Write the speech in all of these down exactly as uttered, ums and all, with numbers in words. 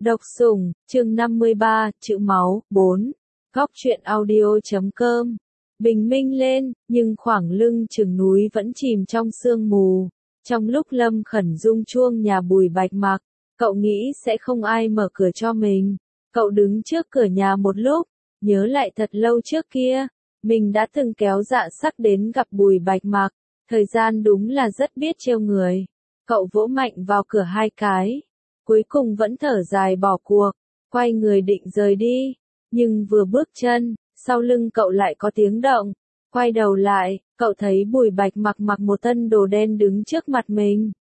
Độc Sủng, chương năm mươi ba, chữ máu, bốn. Góc truyện audio.com. Bình minh lên, nhưng khoảng lưng chừng núi vẫn chìm trong sương mù. Trong lúc Lâm Khẩn rung chuông nhà Bùi Bạch Mặc, cậu nghĩ sẽ không ai mở cửa cho mình. Cậu đứng trước cửa nhà một lúc, nhớ lại thật lâu trước kia, mình đã từng kéo Dạ Sắc đến gặp Bùi Bạch Mặc, thời gian đúng là rất biết trêu người. Cậu vỗ mạnh vào cửa hai cái, cuối cùng vẫn thở dài bỏ cuộc, quay người định rời đi, nhưng vừa bước chân, sau lưng cậu lại có tiếng động. Quay đầu lại, cậu thấy Bùi Bạch Mặc mặc một thân đồ đen đứng trước mặt mình.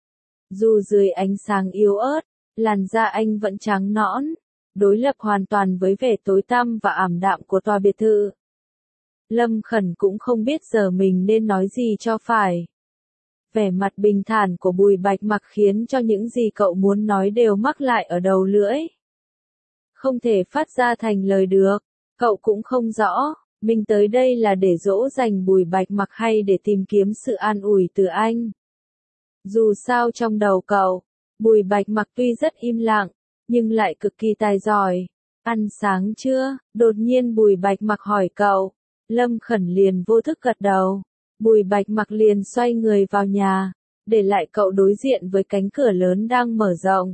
Dù dưới ánh sáng yếu ớt, làn da anh vẫn trắng nõn, đối lập hoàn toàn với vẻ tối tăm và ảm đạm của tòa biệt thự. Lâm Khẩn cũng không biết giờ mình nên nói gì cho phải. Vẻ mặt bình thản của Bùi Bạch Mặc khiến cho những gì cậu muốn nói đều mắc lại ở đầu lưỡi. Không thể phát ra thành lời được, cậu cũng không rõ, mình tới đây là để dỗ dành Bùi Bạch Mặc hay để tìm kiếm sự an ủi từ anh. Dù sao trong đầu cậu, Bùi Bạch Mặc tuy rất im lặng, nhưng lại cực kỳ tài giỏi. Ăn sáng chưa? Đột nhiên Bùi Bạch Mặc hỏi cậu. Lâm Khẩn liền vô thức gật đầu. Bùi Bạch Mặc liền xoay người vào nhà, để lại cậu đối diện với cánh cửa lớn đang mở rộng.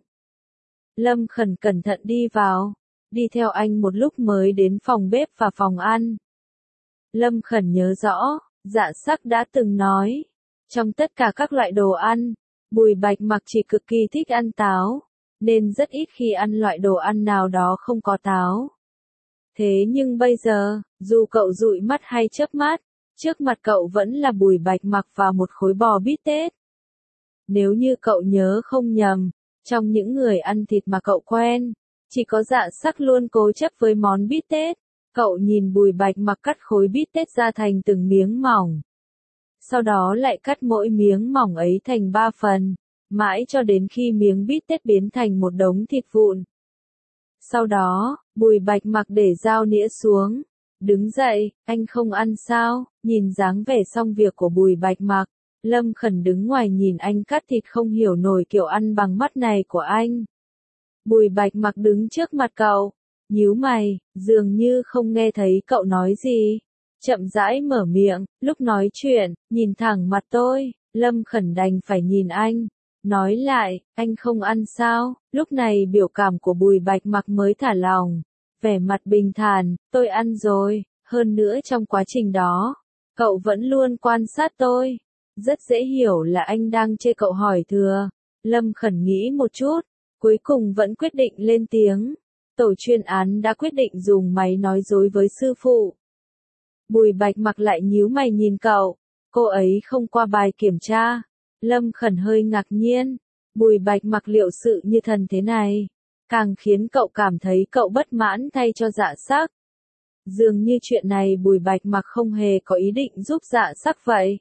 Lâm Khẩn cẩn thận đi vào, đi theo anh một lúc mới đến phòng bếp và phòng ăn. Lâm Khẩn nhớ rõ, Dạ Sắc đã từng nói, trong tất cả các loại đồ ăn, Bùi Bạch Mặc chỉ cực kỳ thích ăn táo, nên rất ít khi ăn loại đồ ăn nào đó không có táo. Thế nhưng bây giờ, dù cậu dụi mắt hay chớp mắt, trước mặt cậu vẫn là Bùi Bạch Mặc và một khối bò bít tết. Nếu như cậu nhớ không nhầm, trong những người ăn thịt mà cậu quen, chỉ có Dạ Sắc luôn cố chấp với món bít tết. Cậu nhìn Bùi Bạch Mặc cắt khối bít tết ra thành từng miếng mỏng. Sau đó lại cắt mỗi miếng mỏng ấy thành ba phần, mãi cho đến khi miếng bít tết biến thành một đống thịt vụn. Sau đó, Bùi Bạch Mặc để dao nĩa xuống, đứng dậy, anh không ăn sao? Nhìn dáng vẻ xong việc của Bùi Bạch Mặc, Lâm Khẩn đứng ngoài nhìn anh cắt thịt không hiểu nổi kiểu ăn bằng mắt này của anh. Bùi Bạch Mặc đứng trước mặt cậu, nhíu mày, dường như không nghe thấy cậu nói gì. Chậm rãi mở miệng, lúc nói chuyện, nhìn thẳng mặt tôi, Lâm Khẩn đành phải nhìn anh. Nói lại, anh không ăn sao? Lúc này biểu cảm của Bùi Bạch Mặc mới thả lỏng, vẻ mặt bình thản, tôi ăn rồi, hơn nữa trong quá trình đó, cậu vẫn luôn quan sát tôi. Rất dễ hiểu là anh đang chê cậu hỏi thừa. Lâm Khẩn nghĩ một chút, cuối cùng vẫn quyết định lên tiếng. Tổ chuyên án đã quyết định dùng máy nói dối với sư phụ. Bùi Bạch Mặc lại nhíu mày nhìn cậu, cô ấy không qua bài kiểm tra. Lâm Khẩn hơi ngạc nhiên, Bùi Bạch Mặc liệu sự như thần thế này, càng khiến cậu cảm thấy cậu bất mãn thay cho Dạ Sắc. Dường như chuyện này Bùi Bạch Mặc không hề có ý định giúp Dạ Sắc vậy.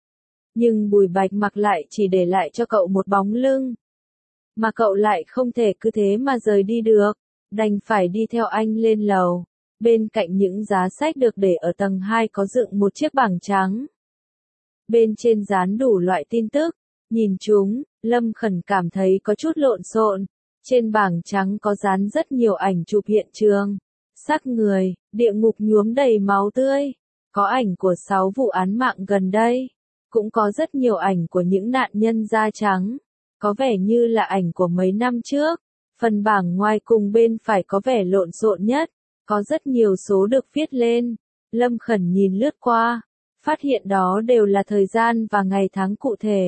Nhưng Bùi Bạch Mặc lại chỉ để lại cho cậu một bóng lưng. Mà cậu lại không thể cứ thế mà rời đi được, đành phải đi theo anh lên lầu. Bên cạnh những giá sách được để ở tầng hai có dựng một chiếc bảng trắng. Bên trên dán đủ loại tin tức, nhìn chúng, Lâm Khẩn cảm thấy có chút lộn xộn. Trên bảng trắng có dán rất nhiều ảnh chụp hiện trường, xác người, địa ngục nhuốm đầy máu tươi, có ảnh của sáu vụ án mạng gần đây, cũng có rất nhiều ảnh của những nạn nhân da trắng, có vẻ như là ảnh của mấy năm trước. Phần bảng ngoài cùng bên phải có vẻ lộn xộn nhất, có rất nhiều số được viết lên. Lâm Khẩn nhìn lướt qua, phát hiện đó đều là thời gian và ngày tháng cụ thể.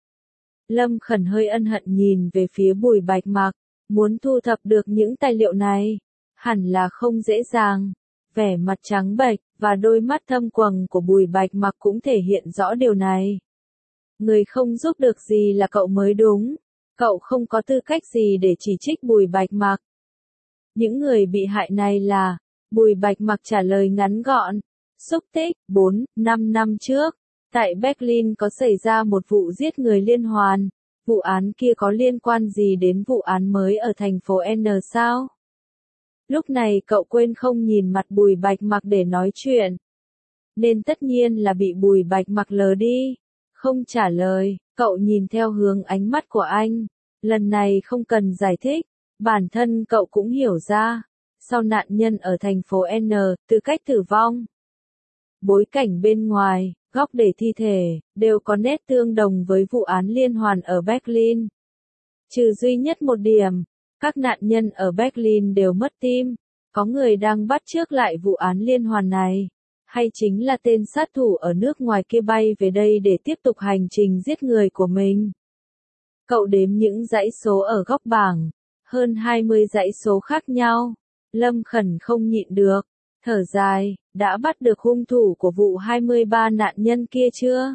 Lâm Khẩn hơi ân hận nhìn về phía Bùi Bạch Mặc, muốn thu thập được những tài liệu này, hẳn là không dễ dàng. Vẻ mặt trắng bệch và đôi mắt thâm quầng của Bùi Bạch Mặc cũng thể hiện rõ điều này. Người không giúp được gì là cậu mới đúng, cậu không có tư cách gì để chỉ trích Bùi Bạch Mặc. Những người bị hại này là, Bùi Bạch Mặc trả lời ngắn gọn. Xúc tích, bốn, năm năm trước, tại Berlin có xảy ra một vụ giết người liên hoàn. Vụ án kia có liên quan gì đến vụ án mới ở thành phố N sao? Lúc này cậu quên không nhìn mặt Bùi Bạch Mặc để nói chuyện. Nên tất nhiên là bị Bùi Bạch Mặc lờ đi. Không trả lời, cậu nhìn theo hướng ánh mắt của anh. Lần này không cần giải thích, Bản thân cậu cũng hiểu ra, sau nạn nhân ở thành phố N, từ cách tử vong, bối cảnh bên ngoài, góc để thi thể, đều có nét tương đồng với vụ án liên hoàn ở Berlin. Trừ duy nhất một điểm, các nạn nhân ở Berlin đều mất tim. Có người đang bắt chước lại vụ án liên hoàn này, hay chính là tên sát thủ ở nước ngoài kia bay về đây để tiếp tục hành trình giết người của mình. Cậu đếm những dãy số ở góc bảng, hơn hai mươi dãy số khác nhau. Lâm Khẩn không nhịn được, thở dài, đã bắt được hung thủ của vụ hai mươi ba nạn nhân kia chưa?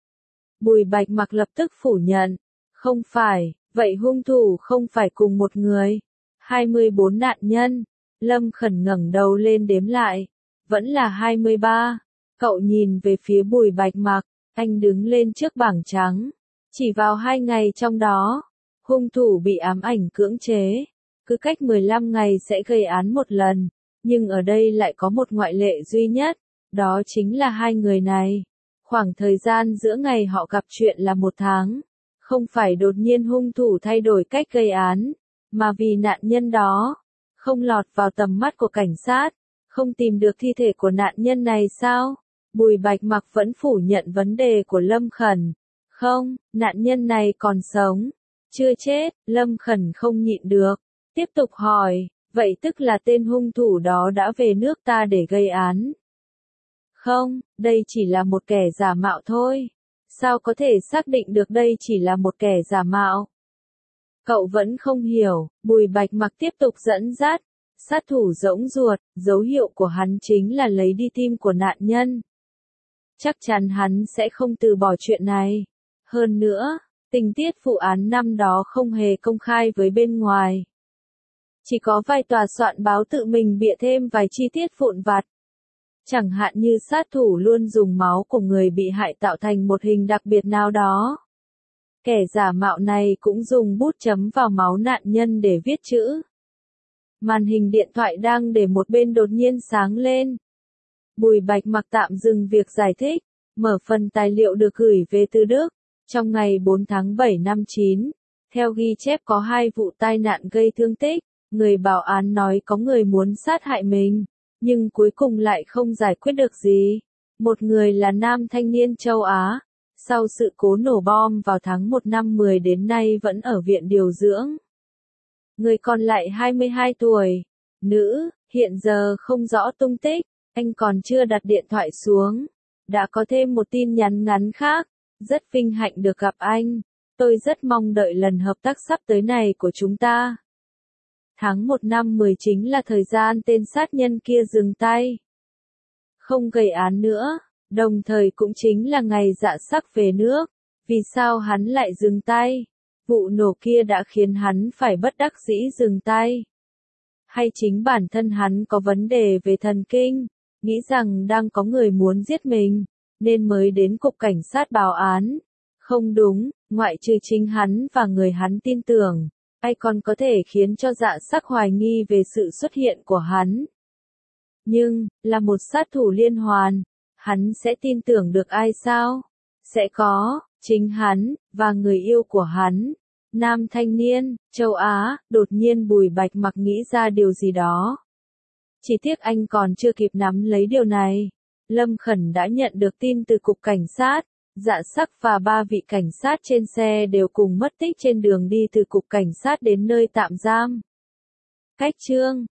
Bùi Bạch Mặc lập tức phủ nhận, không phải, vậy hung thủ không phải cùng một người. hai mươi bốn nạn nhân. Lâm Khẩn ngẩng đầu lên đếm lại, vẫn là hai mươi ba. Cậu nhìn về phía Bùi Bạch Mặc, anh đứng lên trước bảng trắng. Chỉ vào hai ngày trong đó, hung thủ bị ám ảnh cưỡng chế, cứ cách mười lăm ngày sẽ gây án một lần, nhưng ở đây lại có một ngoại lệ duy nhất, đó chính là hai người này. Khoảng thời gian giữa ngày họ gặp chuyện là một tháng, không phải đột nhiên hung thủ thay đổi cách gây án, mà vì nạn nhân đó không lọt vào tầm mắt của cảnh sát, không tìm được thi thể của nạn nhân này sao? Bùi Bạch Mặc vẫn phủ nhận vấn đề của Lâm Khẩn. Không, nạn nhân này còn sống, chưa chết. Lâm Khẩn không nhịn được, tiếp tục hỏi, vậy tức là tên hung thủ đó đã về nước ta để gây án? Không, đây chỉ là một kẻ giả mạo thôi. Sao có thể xác định được đây chỉ là một kẻ giả mạo? Cậu vẫn không hiểu. Bùi Bạch Mặc tiếp tục dẫn dắt, sát thủ rỗng ruột, dấu hiệu của hắn chính là lấy đi tim của nạn nhân. Chắc chắn hắn sẽ không từ bỏ chuyện này. Hơn nữa, tình tiết vụ án năm đó không hề công khai với bên ngoài. Chỉ có vài tòa soạn báo tự mình bịa thêm vài chi tiết vụn vặt. Chẳng hạn như sát thủ luôn dùng máu của người bị hại tạo thành một hình đặc biệt nào đó. Kẻ giả mạo này cũng dùng bút chấm vào máu nạn nhân để viết chữ. Màn hình điện thoại đang để một bên đột nhiên sáng lên. Bùi Bạch Mặc tạm dừng việc giải thích, mở phần tài liệu được gửi về từ Đức. Trong ngày bốn tháng bảy năm chín, theo ghi chép có hai vụ tai nạn gây thương tích. Người báo án nói có người muốn sát hại mình, nhưng cuối cùng lại không giải quyết được gì. Một người là nam thanh niên châu Á, sau sự cố nổ bom vào tháng một năm mười đến nay vẫn ở viện điều dưỡng. Người còn lại hai mươi hai tuổi, nữ, hiện giờ không rõ tung tích. Anh còn chưa đặt điện thoại xuống, đã có thêm một tin nhắn ngắn khác. Rất vinh hạnh được gặp anh, tôi rất mong đợi lần hợp tác sắp tới này của chúng ta. Tháng một năm mười chính là thời gian tên sát nhân kia dừng tay, không gây án nữa, đồng thời cũng chính là ngày dạ sắc về nước. Vì sao hắn lại dừng tay? Vụ nổ kia đã khiến hắn phải bất đắc dĩ dừng tay. Hay chính bản thân hắn có vấn đề về thần kinh, nghĩ rằng đang có người muốn giết mình, nên mới đến cục cảnh sát báo án. Không đúng, ngoại trừ chính hắn và người hắn tin tưởng, ai còn có thể khiến cho dạ sắc hoài nghi về sự xuất hiện của hắn. Nhưng, là một sát thủ liên hoàn, hắn sẽ tin tưởng được ai sao? Sẽ có, chính hắn, và người yêu của hắn. Nam thanh niên, châu Á. Đột nhiên Bùi Bạch Mặc nghĩ ra điều gì đó. Chỉ tiếc anh còn chưa kịp nắm lấy điều này. Lâm Khẩn đã nhận được tin từ cục cảnh sát. Dạ sắc và ba vị cảnh sát trên xe đều cùng mất tích trên đường đi từ cục cảnh sát đến nơi tạm giam. Cách chương